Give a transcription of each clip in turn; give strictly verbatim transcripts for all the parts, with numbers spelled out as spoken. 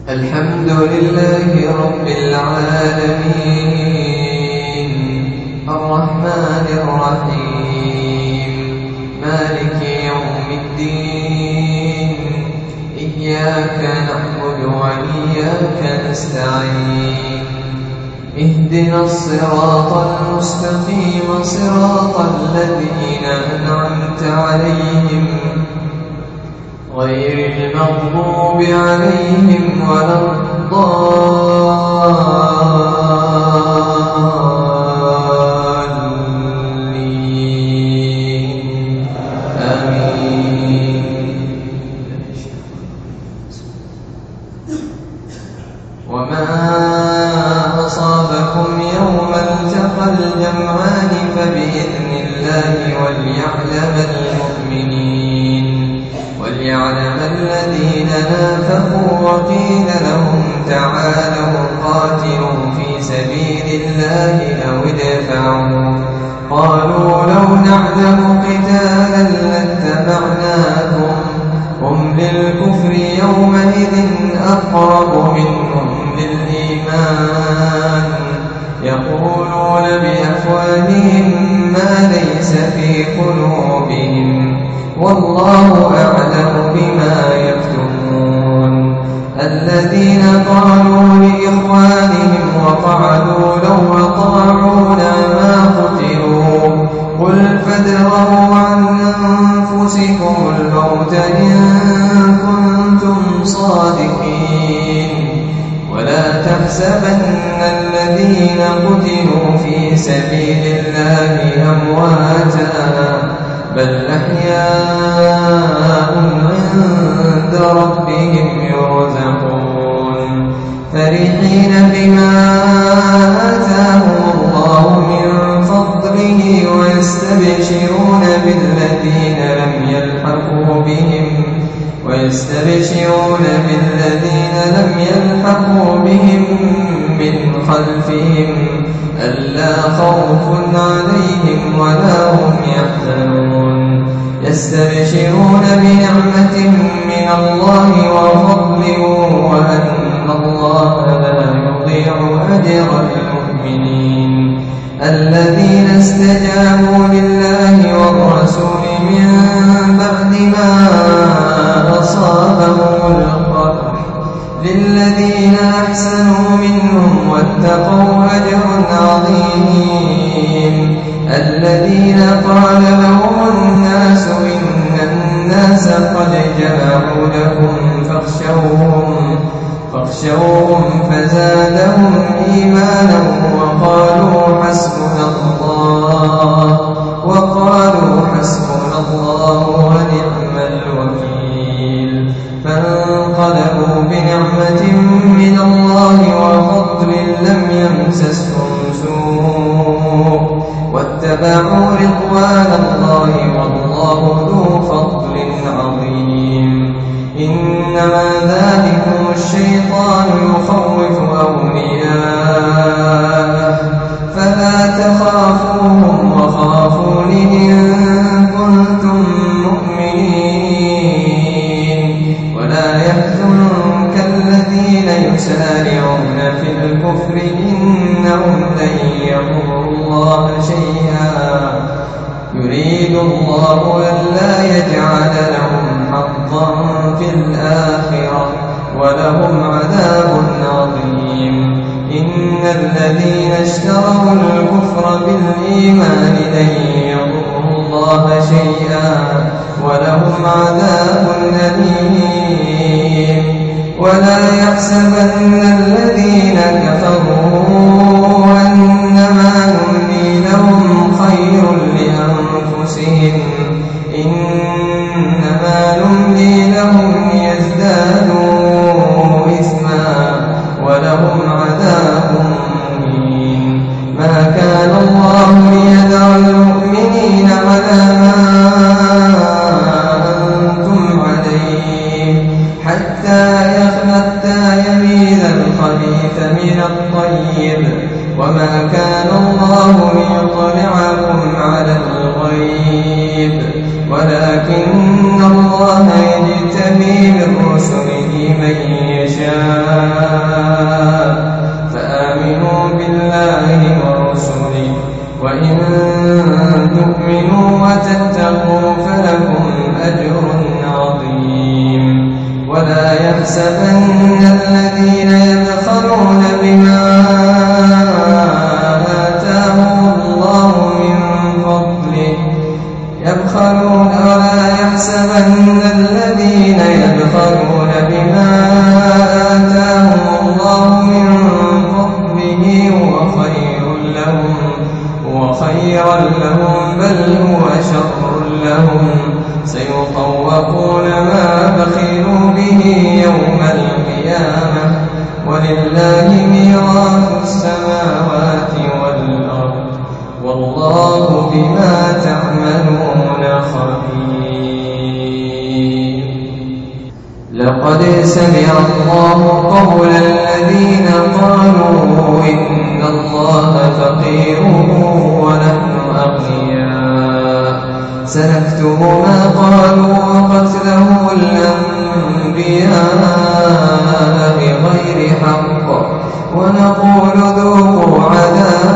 الحمد لله رب العالمين الرحمن الرحيم مالك يوم الدين إياك نعبد وإياك نستعين اهدنا الصراط المستقيم صراط الذين أنعمت عليهم غير المغضوب عليهم ولا الضالين آمين. وما أصابكم يوم التقى الجمعان فبإذن الله وليعلم المؤمنين وليعلم الذين نافقوا وقيل لهم تعالوا قاتلوا في سبيل الله أو ادفعوا قالوا لو نعلم قتالا لاتبعناكم هم للكفر يومئذ أقرب منهم للإيمان يقولون بأفواههم ما ليس في قلوبهم والله أعلم بما يكتمون. الذين قالوا لإخوانهم وقعدوا لو أطاعونا ما قتلوا قل فادرءوا عن أنفسكم الموت إن كنتم صادقين ولا تحسبن الذين قتلوا في سبيل الله أمواتا بل أحياء عند ربهم يرزقون فرحين بما آتاهم الله من فضله ويستبشرون بالذين لم يلحقوا بهم ويستبشرون بالذين لم يلحقوا بهم من خلفهم ألا خوف عليهم ولا هم يحزنون يستبشرون بنعمة من الله وفضل وأن الله لا يضيع أجر المؤمنين. الذين استجابوا لله والرسول من بعد ما أصابهم القرح للذين أحسنوا منهم واتقوا أجر عظيم. الذين قال لهم الناس إن الناس قد جمعوا لكم فاخشوهم فاخشوهم فزادهم إيمانا وقالوا حسبنا الله وقالوا حسبنا الله ونعم الوكيل. فانقلبوا بنعمة من الله وفضل لم يمسسهم سوء واتبعوا رضوان الله والله ذو فضل عظيم. إنما ذلكم الشيطان يخوف أولياءه فلا تخافوهم وخافون إن كنتم مؤمنين ولا يحزنك الذين يسارعون في الكفر إنهم لن يضروا الله شيئا يريد الله ألا يجعل لهم حظا في الآخرة ولهم عذاب عظيم. إن الذين اشتروا الكفر بالإيمان لن يضروا الله شيئا ولهم عذاب أليم. ولا يحسبن الذين كفروا أنما نملي لهم خير لأنفسهم إنما نملي لهم ليزدادوا إثما ولهم عذاب مهين. ما كان الله ليذر المؤمنين على ما أنتم عليه حتى يميز الخبيث من الطيب وما كان الله ليطلعكم على الغيب ولكن الله يجتبي من رسله من يشاء فآمنوا بالله ورسله وإن تؤمنوا وتتقوا فلكم أجر عظيم. ولا يحسبن الذين يبخلون بما آتاهم الله من فضله يبخلون ولا يحسبن الذين يبخلون بما آتاهم الله من فضله هو خير لهم هو خيرا لهم بل هو شر لهم سيطوقون ما بخلوا به يوم القيامة ولله ميراث السماوات والأرض والله بما تعملون خبير. لقد سمع الله قول الذين قالوا إن الله فقير ونحن أغنياء سنكتب ما قالوا وقتله الأنبياء بغير حق ونقول ذوقوا عذاب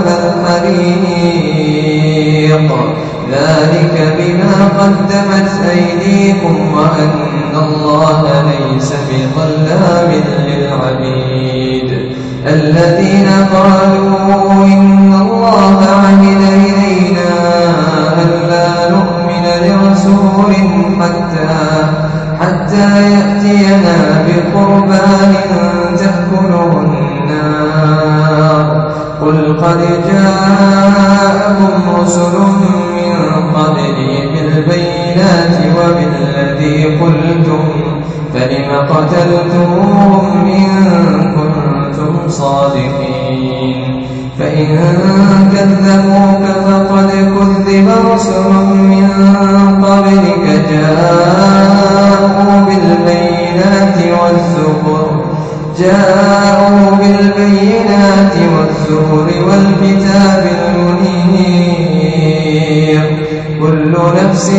الحريق ذلك بما قدمت أيديكم وأن الله ليس بظلام للعبيد. الذين قالوا إن الله عهد إلينا ألا نؤمن لرسول حتى حتى يأتينا بقربان تأكله النار قل قد جاءكم رسل من قبلي بالبينات وبالذي قلتم فلم قتلتموهم إن كنتم صادقين. فإن كذبوك فقد كذب رسل من قبلك جاءوا بالبينات والزبر جاءوا بالبينات والزبر والكتاب المنير كل نفس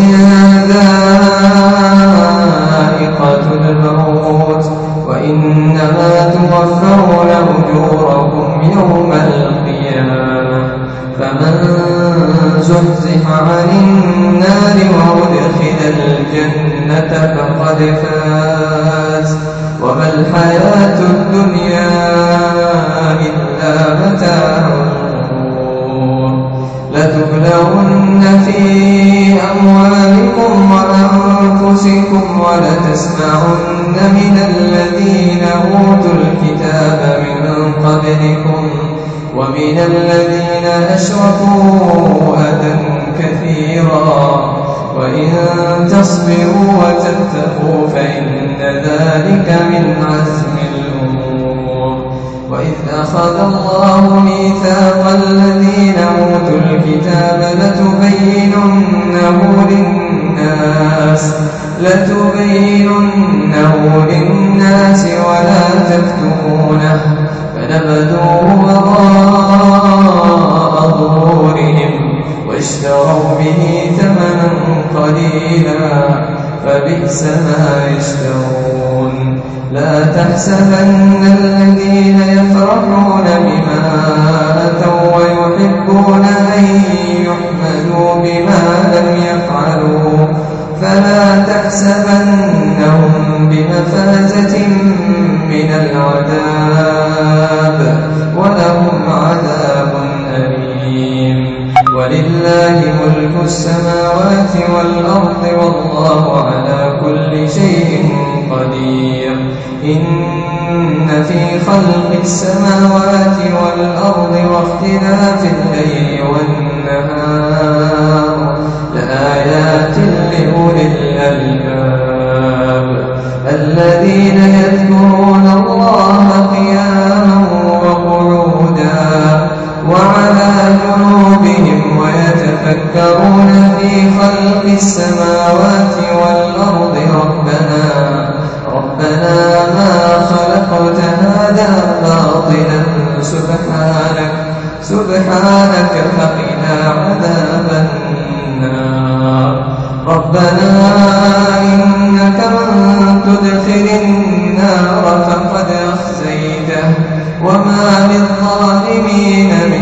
ذائقة الموت وإنما توفون أجوركم يوم القيامة فمن زحزح عن النار وأدخل الجنة فقد فاز وما الحياة الدنيا إلا متاع الغرور. لتبلون في أموالكم وأنفسكم ولتسمعن من الذين أوتوا الكتاب من قبلكم ومن الذين أشركوا أذى كثيرا وإن تصبروا وتتقوا فإن ذلك من عزم الأمور. وإذ أخذ الله ميثاق الذين أوتوا الكتاب لتبيننه للناس لتبيننه للناس ولا تكتمونه فنبذوه وراء ظهورهم واشتروا به ثمنا قليلا فبئس ما يشترون. لا تحسبن الذين يفرحون بما أتوا ويحبون أن يحمدوا بما لم يفعلوا فلا تحسبنهم بمفازة من العذاب ولهم عذاب أليم. ولله ملك السماوات والأرض والله على كل شيء قدير. إن في خلق السماوات والأرض واختلاف الليل والنهار لآيات لأولي الألباب الذين يذكرون الله قياما وقعودا وعلى جنوبهم ويتفكرون في خلق السماوات والأرض ربنا ربنا ما خلقت هذا باطلا سبحانك سبحانك فقنا عذاب النار. ربنا وما للظالمين من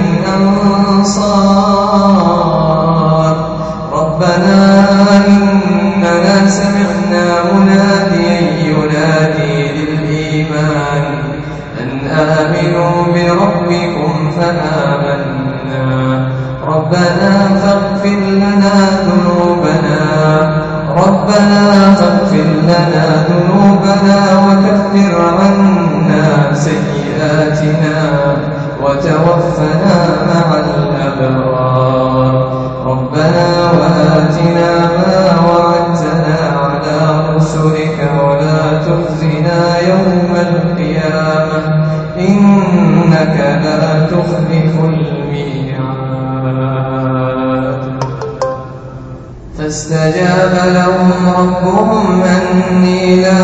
أنصار ربنا إننا سمعنا مناديا ينادي للإيمان أن آمنوا بربكم فآمنا ربنا فاغفر لنا ذنوبنا ربنا فاغفر لنا ذنوبنا وكفر عنا سيئاتنا وتوفنا مع الأبرار ربنا وآتنا ما وعدتنا على رسلك ولا تخزنا يوم القيامة إنك لا تخلف الميعاد فاستجاب لهم ربهم أني لا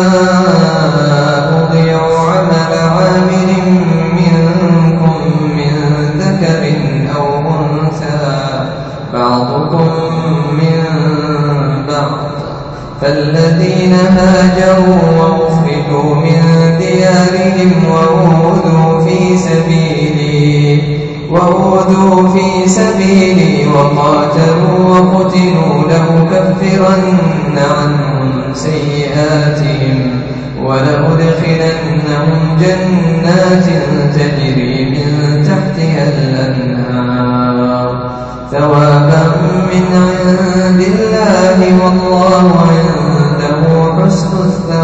أضيع عمل عامل منكم من ذكر أو أنثى بعضكم من بعض فالذين هاجروا وأخرجوا من ديارهم وأوذوا في سبيلي وأوذوا في سبيلي وقاتلوا وقتلوا لأكفرن عنهم سيئاتهم ولأدخلنهم جنات تجري من تحتها الأنهار ثوابا من عند الله والله عنده حسن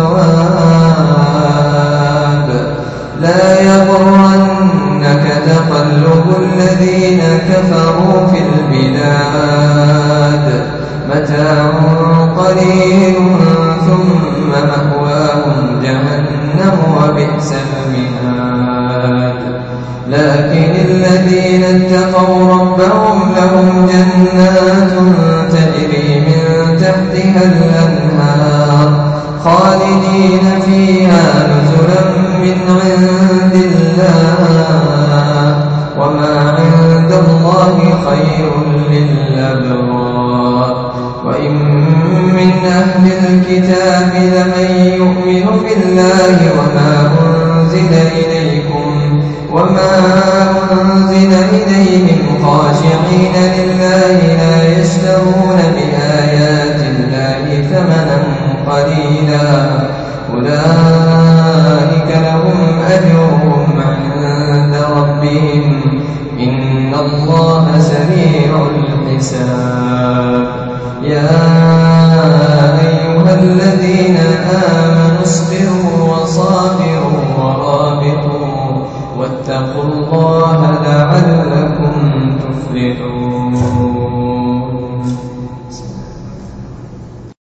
الثواب لا يغرنك تقلب الذين كفروا في البلاد متاع قليل ثم مأواهم جهنم وبئس المهاد لكن الذين اتقوا ربهم لهم جنات تجري من تحتها الأنهار خالدين فيها نزلا من عند الله وما عند الله خير للأبرار وإن من أهل الكتاب لمن يؤمن بالله وما أنزل إليكم وما أنزل إليهم خاشعين لله لا يشترون بآيات الله ثمنا قليلا أولئك لهم أجرهم عند ربهم إن الله سريع الحساب يا أيها الذين آمنوا اصبروا وصابروا ورابطوا واتقوا الله لعلكم